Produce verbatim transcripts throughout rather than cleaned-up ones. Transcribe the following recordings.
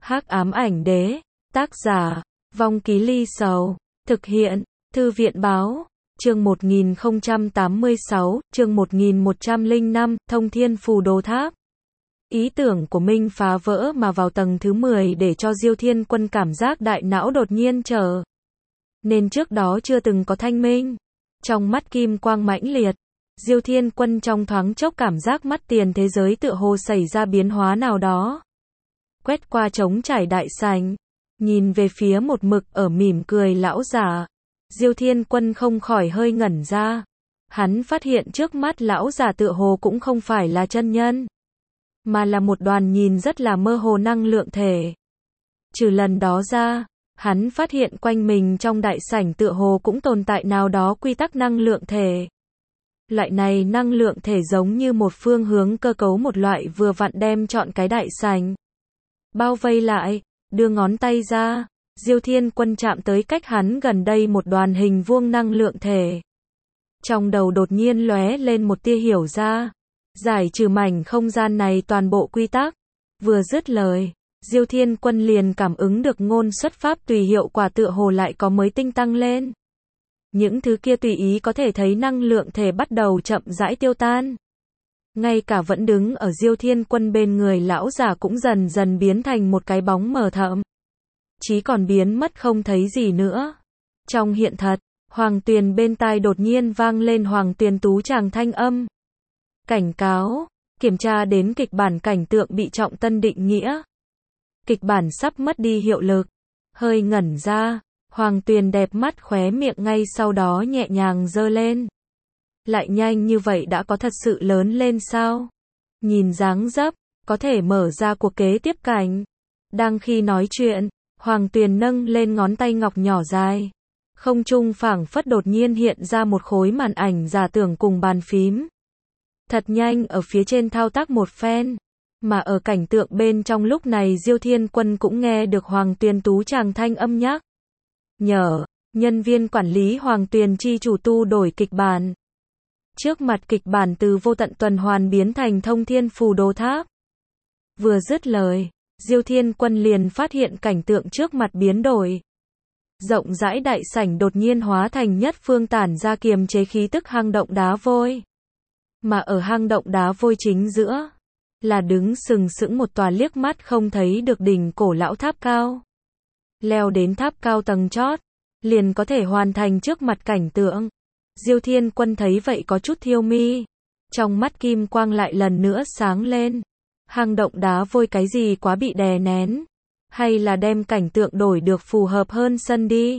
Hắc ám ảnh đế, tác giả, Vong Ký Ly Sầu, thực hiện, Thư viện báo, chương một nghìn không trăm tám mươi sáu, chương một nghìn một trăm lẻ năm, Thông Thiên Phù Đồ Tháp. Ý tưởng của Minh phá vỡ mà vào tầng thứ mười để cho Diêu Thiên Quân cảm giác đại não đột nhiên trở nên trước đó chưa từng có thanh minh. Trong mắt kim quang mãnh liệt, Diêu Thiên Quân trong thoáng chốc cảm giác mắt tiền thế giới tựa hồ xảy ra biến hóa nào đó. Quét qua trống trải đại sảnh, nhìn về phía một mực ở mỉm cười lão giả, Diêu Thiên Quân không khỏi hơi ngẩn ra. Hắn phát hiện trước mắt lão giả tựa hồ cũng không phải là chân nhân, mà là một đoàn nhìn rất là mơ hồ năng lượng thể. Trừ lần đó ra, hắn phát hiện quanh mình trong đại sảnh tựa hồ cũng tồn tại nào đó quy tắc năng lượng thể. Loại này năng lượng thể giống như một phương hướng cơ cấu một loại vừa vặn đem trọn cái đại sảnh bao vây lại. Đưa ngón tay ra, Diêu Thiên Quân chạm tới cách hắn gần đây một đoàn hình vuông năng lượng thể. Trong đầu đột nhiên lóe lên một tia hiểu ra, giải trừ mảnh không gian này toàn bộ quy tắc. Vừa dứt lời, Diêu Thiên Quân liền cảm ứng được ngôn xuất pháp tùy hiệu quả tựa hồ lại có mới tinh tăng lên. Những thứ kia tùy ý có thể thấy năng lượng thể bắt đầu chậm rãi tiêu tan. Ngay cả vẫn đứng ở Diêu Thiên Quân bên người lão giả cũng dần dần biến thành một cái bóng mờ thẫm, chí còn biến mất không thấy gì nữa. Trong hiện thật, Hoàng Tuyền bên tai đột nhiên vang lên Hoàng Tuyền tú tràng thanh âm. Cảnh cáo, kiểm tra đến kịch bản cảnh tượng bị trọng tân định nghĩa. Kịch bản sắp mất đi hiệu lực. Hơi ngẩn ra, Hoàng Tuyền đẹp mắt khóe miệng ngay sau đó nhẹ nhàng giơ lên. Lại nhanh như vậy đã có thật sự lớn lên sao? Nhìn dáng dấp, có thể mở ra cuộc kế tiếp cảnh. Đang khi nói chuyện, Hoàng Tuyền nâng lên ngón tay ngọc nhỏ dài. Không trung phảng phất đột nhiên hiện ra một khối màn ảnh giả tưởng cùng bàn phím. Thật nhanh ở phía trên thao tác một phen. Mà ở cảnh tượng bên trong lúc này Diêu Thiên Quân cũng nghe được Hoàng Tuyền tú tràng thanh âm nhắc nhở, nhân viên quản lý Hoàng Tuyền chi chủ tu đổi kịch bản. Trước mặt kịch bản từ vô tận tuần hoàn biến thành Thông Thiên Phù Đồ Tháp. Vừa dứt lời, Diêu Thiên Quân liền phát hiện cảnh tượng trước mặt biến đổi. Rộng rãi đại sảnh đột nhiên hóa thành nhất phương tản ra kiềm chế khí tức hang động đá vôi. Mà ở hang động đá vôi chính giữa, là đứng sừng sững một tòa liếc mắt không thấy được đỉnh cổ lão tháp cao. Leo đến tháp cao tầng chót, liền có thể hoàn thành trước mặt cảnh tượng. Diêu Thiên Quân thấy vậy có chút thiêu mi. Trong mắt kim quang lại lần nữa sáng lên. Hang động đá vôi cái gì quá bị đè nén. Hay là đem cảnh tượng đổi được phù hợp hơn sân đi.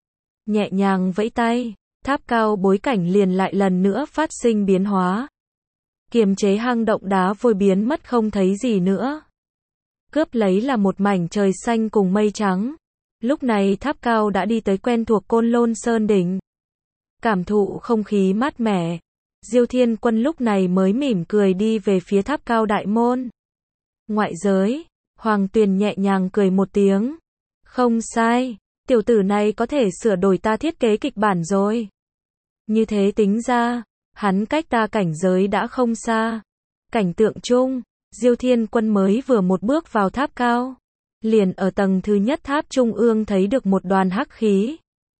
Nhẹ nhàng vẫy tay, tháp cao bối cảnh liền lại lần nữa phát sinh biến hóa. Kiềm chế hang động đá vôi biến mất không thấy gì nữa. Cướp lấy là một mảnh trời xanh cùng mây trắng. Lúc này tháp cao đã đi tới quen thuộc Côn Lôn Sơn đỉnh. Cảm thụ không khí mát mẻ, Diêu Thiên Quân lúc này mới mỉm cười đi về phía tháp cao đại môn. Ngoại giới, Hoàng Tuyền nhẹ nhàng cười một tiếng. Không sai, tiểu tử này có thể sửa đổi ta thiết kế kịch bản rồi. Như thế tính ra, hắn cách ta cảnh giới đã không xa. Cảnh tượng chung, Diêu Thiên Quân mới vừa một bước vào tháp cao, liền ở tầng thứ nhất tháp trung ương thấy được một đoàn hắc khí.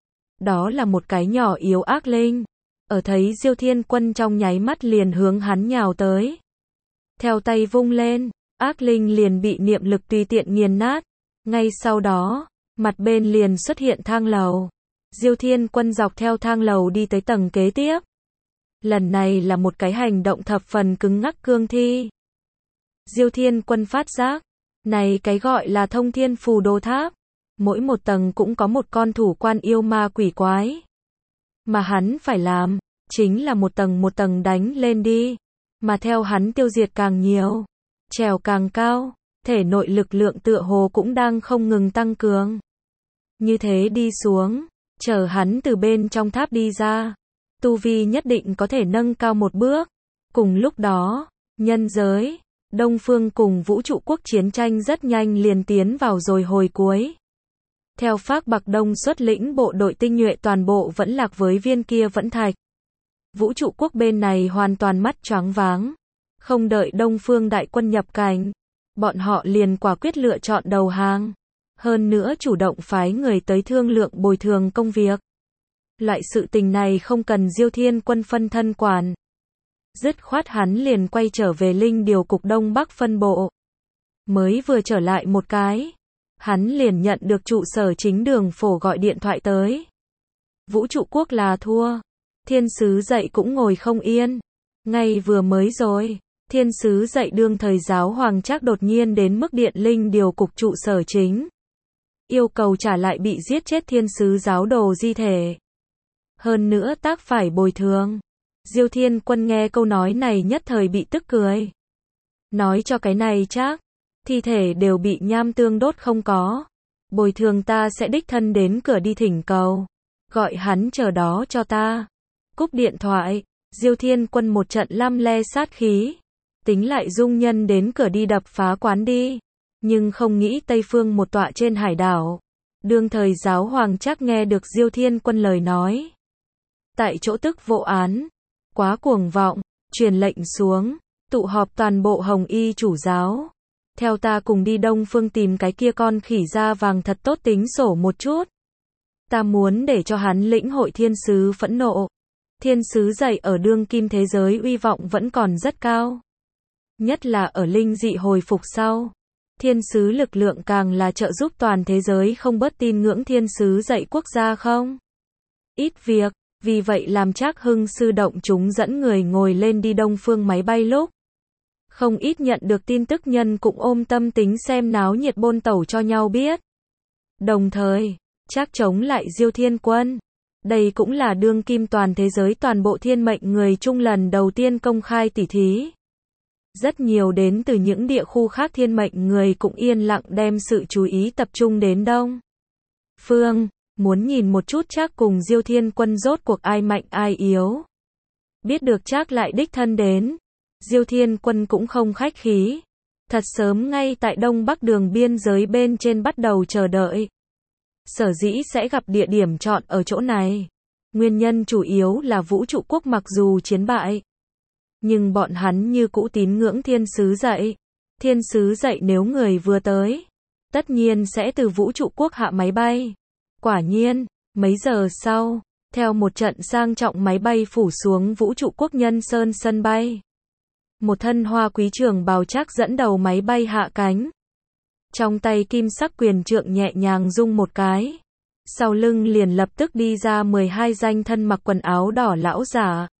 Đó là một cái nhỏ yếu ác linh. Ở thấy Diêu Thiên Quân trong nháy mắt liền hướng hắn nhào tới. Theo tay vung lên, ác linh liền bị niệm lực tùy tiện nghiền nát. Ngay sau đó, mặt bên liền xuất hiện thang lầu. Diêu Thiên Quân dọc theo thang lầu đi tới tầng kế tiếp. Lần này là một cái hành động thập phần cứng ngắc cương thi. Diêu Thiên Quân phát giác, này cái gọi là Thông Thiên Phù Đồ Tháp. Mỗi một tầng cũng có một con thủ quan yêu ma quỷ quái. Mà hắn phải làm, chính là một tầng một tầng đánh lên đi. Mà theo hắn tiêu diệt càng nhiều, trèo càng cao, thể nội lực lượng tựa hồ cũng đang không ngừng tăng cường. Như thế đi xuống, chờ hắn từ bên trong tháp đi ra, tu vi nhất định có thể nâng cao một bước. Cùng lúc đó, nhân giới, Đông Phương cùng vũ trụ quốc chiến tranh rất nhanh liền tiến vào rồi hồi cuối. Theo Phác Bạc Đông xuất lĩnh bộ đội tinh nhuệ toàn bộ vẫn lạc với viên kia vẫn thạch. Vũ trụ quốc bên này hoàn toàn mắt choáng váng. Không đợi Đông Phương đại quân nhập cảnh, bọn họ liền quả quyết lựa chọn đầu hàng. Hơn nữa chủ động phái người tới thương lượng bồi thường công việc. Loại sự tình này không cần Diêu Thiên Quân phân thân quản. Dứt khoát hắn liền quay trở về Linh Điều cục Đông Bắc phân bộ. Mới vừa trở lại một cái, hắn liền nhận được trụ sở chính Đường Phổ gọi điện thoại tới. Vũ trụ quốc là thua. Thiên sứ dậy cũng ngồi không yên. Ngay vừa mới rồi, thiên sứ dậy đương thời giáo hoàng Trác đột nhiên đến mức điện Linh Điều cục trụ sở chính. Yêu cầu trả lại bị giết chết thiên sứ giáo đồ di thể. Hơn nữa tác phải bồi thường. Diêu Thiên Quân nghe câu nói này nhất thời bị tức cười. Nói cho cái này Trác, thi thể đều bị nham tương đốt không có. Bồi thường ta sẽ đích thân đến cửa đi thỉnh cầu. Gọi hắn chờ đó cho ta. Cúp điện thoại, Diêu Thiên Quân một trận lăm le sát khí. Tính lại dung nhân đến cửa đi đập phá quán đi. Nhưng không nghĩ Tây Phương một tọa trên hải đảo. Đương thời giáo hoàng Trác nghe được Diêu Thiên Quân lời nói. Tại chỗ tức vô án. Quá cuồng vọng, truyền lệnh xuống. Tụ họp toàn bộ Hồng Y chủ giáo. Theo ta cùng đi Đông Phương tìm cái kia con khỉ da vàng thật tốt tính sổ một chút. Ta muốn để cho hắn lĩnh hội thiên sứ phẫn nộ. Thiên sứ dậy ở đương kim thế giới uy vọng vẫn còn rất cao. Nhất là ở linh dị hồi phục sau. Thiên sứ lực lượng càng là trợ giúp toàn thế giới không bớt tin ngưỡng thiên sứ dậy quốc gia không? Ít việc, vì vậy làm Trác Hưng sư động chúng dẫn người ngồi lên đi Đông Phương máy bay lúc. Không ít nhận được tin tức nhân cũng ôm tâm tính xem náo nhiệt bôn tẩu cho nhau biết. Đồng thời, Trác chống lại Diêu Thiên Quân. Đây cũng là đương kim toàn thế giới toàn bộ thiên mệnh người chung lần đầu tiên công khai tỉ thí. Rất nhiều đến từ những địa khu khác thiên mệnh người cũng yên lặng đem sự chú ý tập trung đến Đông Phương, muốn nhìn một chút Trác cùng Diêu Thiên Quân rốt cuộc ai mạnh ai yếu. Biết được Trác lại đích thân đến, Diêu Thiên Quân cũng không khách khí. Thật sớm ngay tại Đông Bắc đường biên giới bên trên bắt đầu chờ đợi. Sở dĩ sẽ gặp địa điểm chọn ở chỗ này. Nguyên nhân chủ yếu là vũ trụ quốc mặc dù chiến bại. Nhưng bọn hắn như cũ tín ngưỡng thiên sứ dậy. Thiên sứ dậy nếu người vừa tới. Tất nhiên sẽ từ vũ trụ quốc hạ máy bay. Quả nhiên, mấy giờ sau, theo một trận sang trọng máy bay phủ xuống vũ trụ quốc Nhân Sơn sân bay. Một thân hoa quý trường bào Trác dẫn đầu máy bay hạ cánh. Trong tay kim sắc quyền trượng nhẹ nhàng rung một cái. Sau lưng liền lập tức đi ra mười hai danh thân mặc quần áo đỏ lão giả.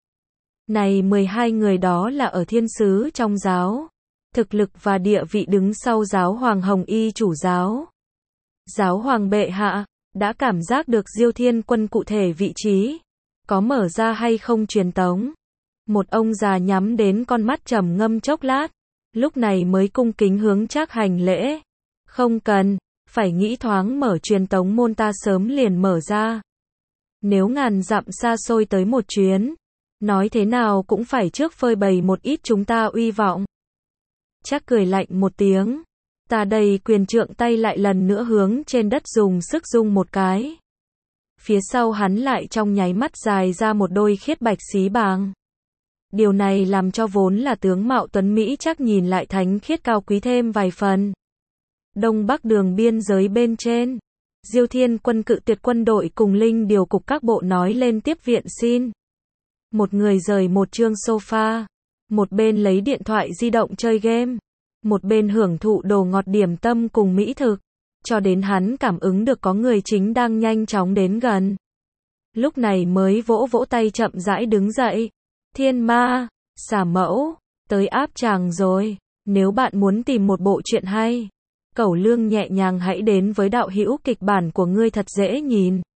Này mười hai người đó là ở thiên sứ trong giáo. Thực lực và địa vị đứng sau giáo hoàng Hồng Y chủ giáo. Giáo hoàng bệ hạ, đã cảm giác được Diêu Thiên Quân cụ thể vị trí. Có mở ra hay không truyền tống. Một ông già nhắm đến con mắt trầm ngâm chốc lát. Lúc này mới cung kính hướng Trác hành lễ. Không cần, phải nghĩ thoáng mở truyền tống môn ta sớm liền mở ra. Nếu ngàn dặm xa xôi tới một chuyến, nói thế nào cũng phải trước phơi bày một ít chúng ta uy vọng. Trác cười lạnh một tiếng. Ta đây quyền trượng tay lại lần nữa hướng trên đất dùng sức rung một cái. Phía sau hắn lại trong nháy mắt dài ra một đôi khiết bạch xí bàng. Điều này làm cho vốn là tướng mạo tuấn Mỹ Trác nhìn lại thánh khiết cao quý thêm vài phần. Đông Bắc đường biên giới bên trên, Diêu Thiên Quân cự tuyệt quân đội cùng Linh Điều cục các bộ nói lên tiếp viện xin. Một người rời một chương sofa, một bên lấy điện thoại di động chơi game, một bên hưởng thụ đồ ngọt điểm tâm cùng mỹ thực, cho đến hắn cảm ứng được có người chính đang nhanh chóng đến gần. Lúc này mới vỗ vỗ tay chậm rãi đứng dậy. Thiên ma, xả mẫu, tới áp tràng rồi. Nếu bạn muốn tìm một bộ truyện hay, Cẩu Lương nhẹ nhàng hãy đến với đạo hữu kịch bản của ngươi thật dễ nhìn.